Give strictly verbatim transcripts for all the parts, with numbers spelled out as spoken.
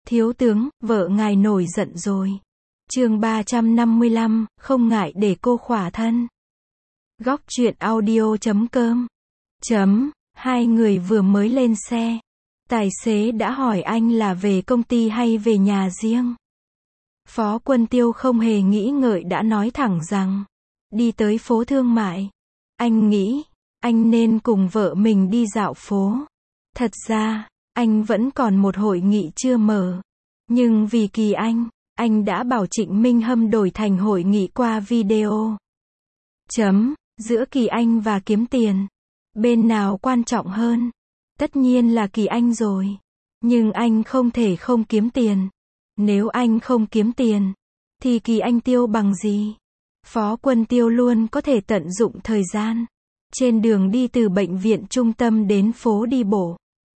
Thiếu tướng, vợ ngài nổi giận rồi. Chương ba trăm năm mươi lăm, không ngại để cô khỏa thân. Góc truyện audio chấm com. Chấm, hai người vừa mới lên xe. Tài xế đã hỏi anh là về công ty hay về nhà riêng. Phó Quân Tiêu không hề nghĩ ngợi đã nói thẳng rằng, đi tới phố thương mại. Anh nghĩ, anh nên cùng vợ mình đi dạo phố. Thật ra, anh vẫn còn một hội nghị chưa mở. Nhưng vì Kỳ Anh, anh đã bảo Trịnh Minh Hâm đổi thành hội nghị qua video. Chấm, giữa Kỳ Anh và kiếm tiền. Bên nào quan trọng hơn? Tất nhiên là Kỳ Anh rồi. Nhưng anh không thể không kiếm tiền. Nếu anh không kiếm tiền, thì Kỳ Anh tiêu bằng gì? Phó Quân Tiêu luôn có thể tận dụng thời gian. Trên đường đi từ bệnh viện trung tâm đến phố đi bộ.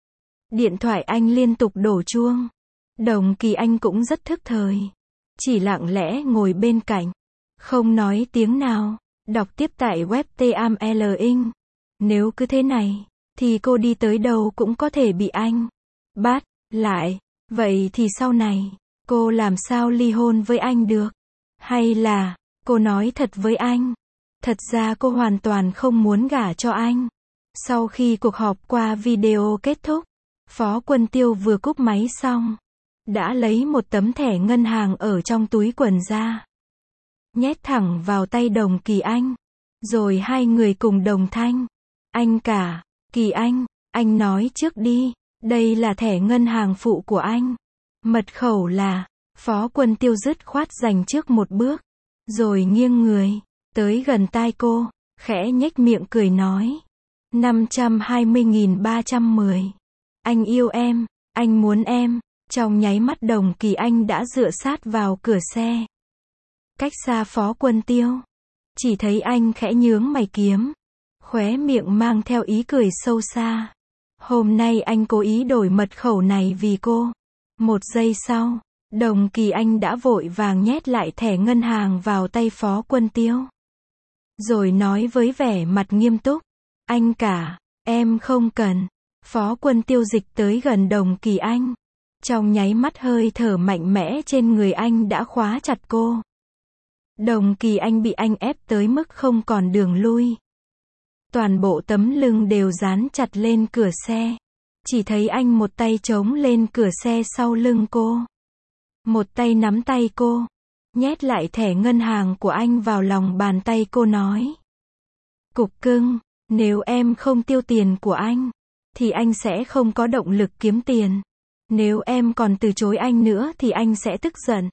Điện thoại anh liên tục đổ chuông. Đồng Kỳ Anh cũng rất thức thời. Chỉ lặng lẽ ngồi bên cạnh. Không nói tiếng nào. Đọc tiếp tại web tê am lờ ing. Nếu cứ thế này, thì cô đi tới đâu cũng có thể bị anh bắt lại. Vậy thì sau này, cô làm sao ly hôn với anh được? Hay là, cô nói thật với anh. Thật ra cô hoàn toàn không muốn gả cho anh. Sau khi cuộc họp qua video kết thúc, Phó Quân Tiêu vừa cúp máy xong, đã lấy một tấm thẻ ngân hàng ở trong túi quần ra. Nhét thẳng vào tay Đồng Kỳ Anh. Rồi hai người cùng đồng thanh. Anh cả, Kỳ Anh, anh nói trước đi. Đây là thẻ ngân hàng phụ của anh. Mật khẩu là, Phó Quân Tiêu dứt khoát giành trước một bước. Rồi nghiêng người, tới gần tai cô, khẽ nhếch miệng cười nói. năm trăm hai mươi nghìn ba trăm mười. Anh yêu em, anh muốn em. Trong nháy mắt Đồng Kỳ Anh đã dựa sát vào cửa xe. Cách xa Phó Quân Tiêu. Chỉ thấy anh khẽ nhướng mày kiếm. Khóe miệng mang theo ý cười sâu xa. Hôm nay anh cố ý đổi mật khẩu này vì cô. Một giây sau, Đồng Kỳ Anh đã vội vàng nhét lại thẻ ngân hàng vào tay Phó Quân Tiêu. Rồi nói với vẻ mặt nghiêm túc. Anh cả, em không cần. Phó Quân Tiêu dịch tới gần Đồng Kỳ Anh. Trong nháy mắt hơi thở mạnh mẽ trên người anh đã khóa chặt cô. Đồng Kỳ Anh bị anh ép tới mức không còn đường lui. Toàn bộ tấm lưng đều dán chặt lên cửa xe. Chỉ thấy anh một tay chống lên cửa xe sau lưng cô. Một tay nắm tay cô. Nhét lại thẻ ngân hàng của anh vào lòng bàn tay cô nói. Cục cưng, nếu em không tiêu tiền của anh, thì anh sẽ không có động lực kiếm tiền. Nếu em còn từ chối anh nữa thì anh sẽ tức giận.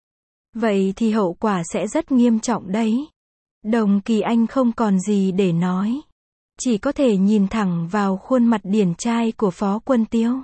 Vậy thì hậu quả sẽ rất nghiêm trọng đấy. Đồng Kỳ Anh không còn gì để nói. Chỉ có thể nhìn thẳng vào khuôn mặt điển trai của Phó Quân Tiêu.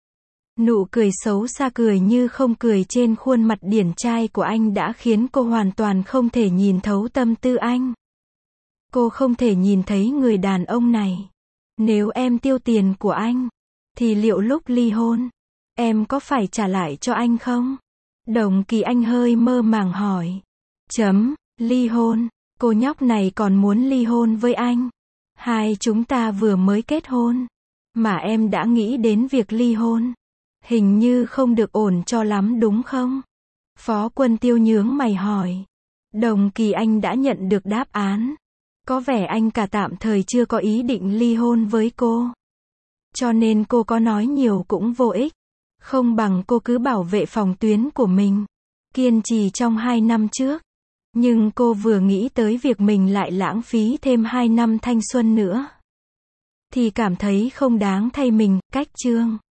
Nụ cười xấu xa cười như không cười trên khuôn mặt điển trai của anh đã khiến cô hoàn toàn không thể nhìn thấu tâm tư anh. Cô không thể nhìn thấy người đàn ông này. Nếu em tiêu tiền của anh, thì liệu lúc ly hôn, em có phải trả lại cho anh không? Đồng Kỳ Anh hơi mơ màng hỏi. Chấm, ly hôn, cô nhóc này còn muốn ly hôn với anh. Hai chúng ta vừa mới kết hôn, mà em đã nghĩ đến việc ly hôn. Hình như không được ổn cho lắm đúng không? Phó Quân Tiêu nhướng mày hỏi. Đồng Kỳ Anh đã nhận được đáp án. Có vẻ anh cả tạm thời chưa có ý định ly hôn với cô. Cho nên cô có nói nhiều cũng vô ích. Không bằng cô cứ bảo vệ phòng tuyến của mình. Kiên trì trong hai năm trước. Nhưng cô vừa nghĩ tới việc mình lại lãng phí thêm hai năm thanh xuân nữa. Thì cảm thấy không đáng thay mình, cách chương.